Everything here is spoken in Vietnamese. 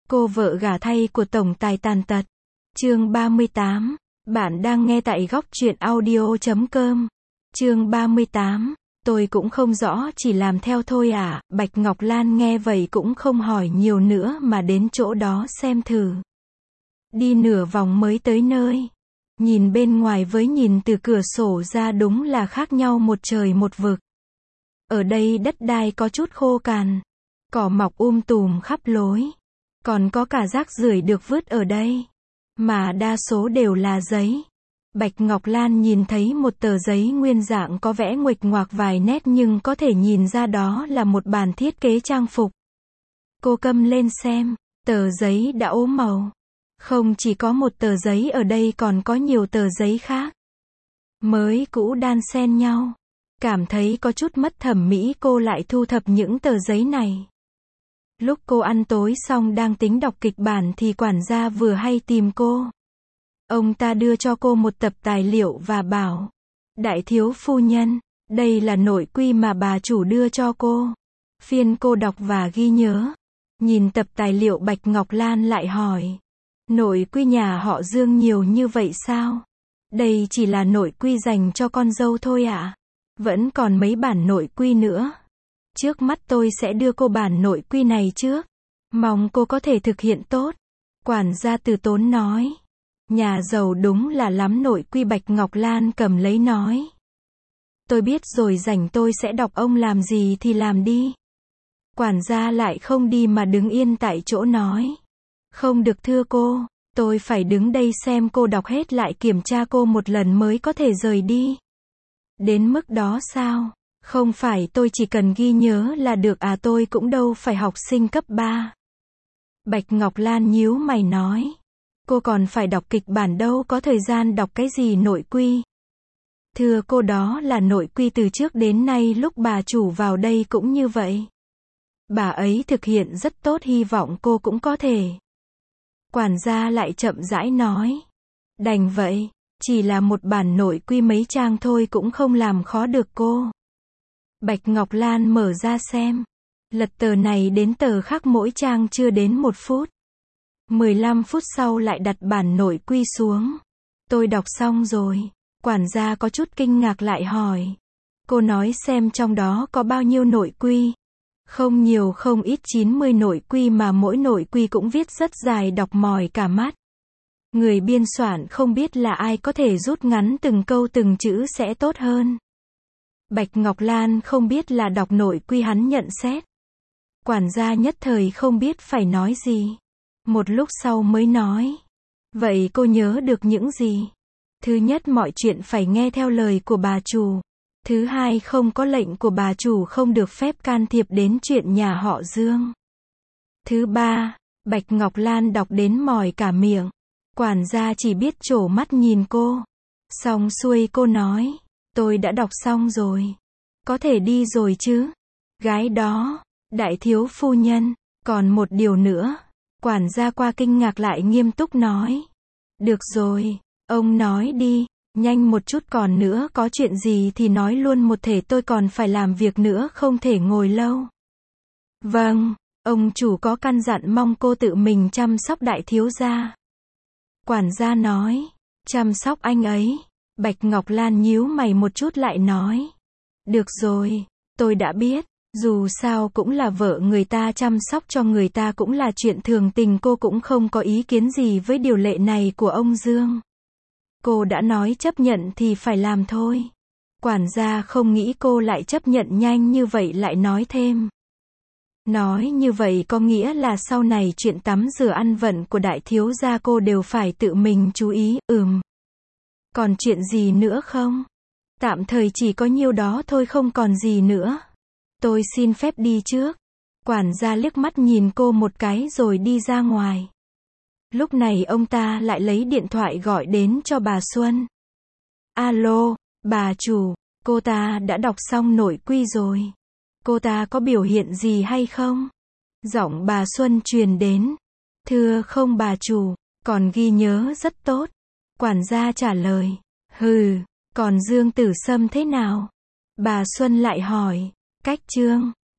Cô vợ gả thay của tổng tài tàn tật. Chương 38. Bạn đang nghe tại góc truyện audio.com. Chương 38. Tôi cũng không rõ, chỉ làm theo thôi à. Bạch Ngọc Lan nghe vậy cũng không hỏi nhiều nữa mà đến chỗ đó xem thử. Đi nửa vòng mới tới nơi. Nhìn bên ngoài với nhìn từ cửa sổ ra đúng là khác nhau một trời một vực. Ở đây đất đai có chút khô cằn, cỏ mọc tùm khắp lối. Còn có cả rác rưởi được vứt ở đây. Mà đa số đều là giấy. Bạch Ngọc Lan nhìn thấy một tờ giấy nguyên dạng có vẽ nguệch ngoạc vài nét nhưng có thể nhìn ra đó là một bản thiết kế trang phục. Cô cầm lên xem, tờ giấy đã ố màu. Không chỉ có một tờ giấy ở đây còn có nhiều tờ giấy khác. Mới cũ đan xen nhau. Cảm thấy có chút mất thẩm mỹ, cô lại thu thập những tờ giấy này. Lúc cô ăn tối xong đang tính đọc kịch bản thì quản gia vừa hay tìm cô. Ông ta đưa cho cô một tập tài liệu và bảo: Đại thiếu phu nhân, đây là nội quy mà bà chủ đưa cho cô. Phiên cô đọc và ghi nhớ. Nhìn tập tài liệu Bạch Ngọc Lan lại hỏi: Nội quy nhà họ Dương nhiều như vậy sao? Đây chỉ là nội quy dành cho con dâu thôi ạ. Vẫn còn mấy bản nội quy nữa. Trước mắt tôi sẽ đưa cô bản nội quy này trước. Mong cô có thể thực hiện tốt. Quản gia từ tốn nói. Nhà giàu đúng là lắm nội quy. Bạch Ngọc Lan cầm lấy nói. Tôi biết rồi, rảnh tôi sẽ đọc, ông làm gì thì làm đi. Quản gia lại không đi mà đứng yên tại chỗ nói. Không được thưa cô, tôi phải đứng đây xem cô đọc hết lại, kiểm tra cô một lần mới có thể rời đi. Đến mức đó sao? Không phải tôi chỉ cần ghi nhớ là được à, tôi cũng đâu phải học sinh cấp 3. Bạch Ngọc Lan nhíu mày nói. Cô còn phải đọc kịch bản đâu có thời gian đọc cái gì nội quy. Thưa cô, đó là nội quy từ trước đến nay, lúc bà chủ vào đây cũng như vậy. Bà ấy thực hiện rất tốt, hy vọng cô cũng có thể. Quản gia lại chậm rãi nói. Đành vậy, chỉ là một bản nội quy mấy trang thôi cũng không làm khó được cô. Bạch Ngọc Lan mở ra xem. Lật tờ này đến tờ khác mỗi trang chưa đến 1 phút. 15 phút sau lại đặt bản nội quy xuống. Tôi đọc xong rồi. Quản gia có chút kinh ngạc lại hỏi. Cô nói xem trong đó có bao nhiêu nội quy? Không nhiều không ít, 90 nội quy mà mỗi nội quy cũng viết rất dài, đọc mỏi cả mắt. Người biên soạn không biết là ai, có thể rút ngắn từng câu từng chữ sẽ tốt hơn. Bạch Ngọc Lan không biết là đọc nội quy, hắn nhận xét. Quản gia nhất thời không biết phải nói gì. Một lúc sau mới nói. Vậy cô nhớ được những gì? Thứ nhất, mọi chuyện phải nghe theo lời của bà chủ. Thứ hai, không có lệnh của bà chủ không được phép can thiệp đến chuyện nhà họ Dương. Thứ ba, Bạch Ngọc Lan đọc đến mỏi cả miệng. Quản gia chỉ biết trổ mắt nhìn cô. Xong xuôi cô nói. Tôi đã đọc xong rồi. Có thể đi rồi chứ? Gái đó, đại thiếu phu nhân, còn một điều nữa. Quản gia qua kinh ngạc lại nghiêm túc nói. Được rồi, ông nói đi, nhanh một chút, còn nữa có chuyện gì thì nói luôn một thể, tôi còn phải làm việc nữa, không thể ngồi lâu. Vâng, ông chủ có căn dặn mong cô tự mình chăm sóc đại thiếu gia. Quản gia nói. Chăm sóc anh ấy. Bạch Ngọc Lan nhíu mày một chút lại nói. Được rồi, tôi đã biết. Dù sao cũng là vợ người ta, chăm sóc cho người ta cũng là chuyện thường tình, cô cũng không có ý kiến gì với điều lệ này của ông Dương. Cô đã nói chấp nhận thì phải làm thôi. Quản gia không nghĩ cô lại chấp nhận nhanh như vậy, lại nói thêm. Nói như vậy có nghĩa là sau này chuyện tắm rửa ăn vận của đại thiếu gia cô đều phải tự mình chú ý. Còn chuyện gì nữa không? Tạm thời chỉ có nhiêu đó thôi, không còn gì nữa. Tôi xin phép đi trước. Quản gia liếc mắt nhìn cô một cái rồi đi ra ngoài. Lúc này ông ta lại lấy điện thoại gọi đến cho bà Xuân. Alo, bà chủ, cô ta đã đọc xong nội quy rồi. Cô ta có biểu hiện gì hay không? Giọng bà Xuân truyền đến. Thưa không bà chủ, còn ghi nhớ rất tốt. Quản gia trả lời. Còn Dương Tử Sâm thế nào? Bà Xuân lại hỏi. Cách Trương,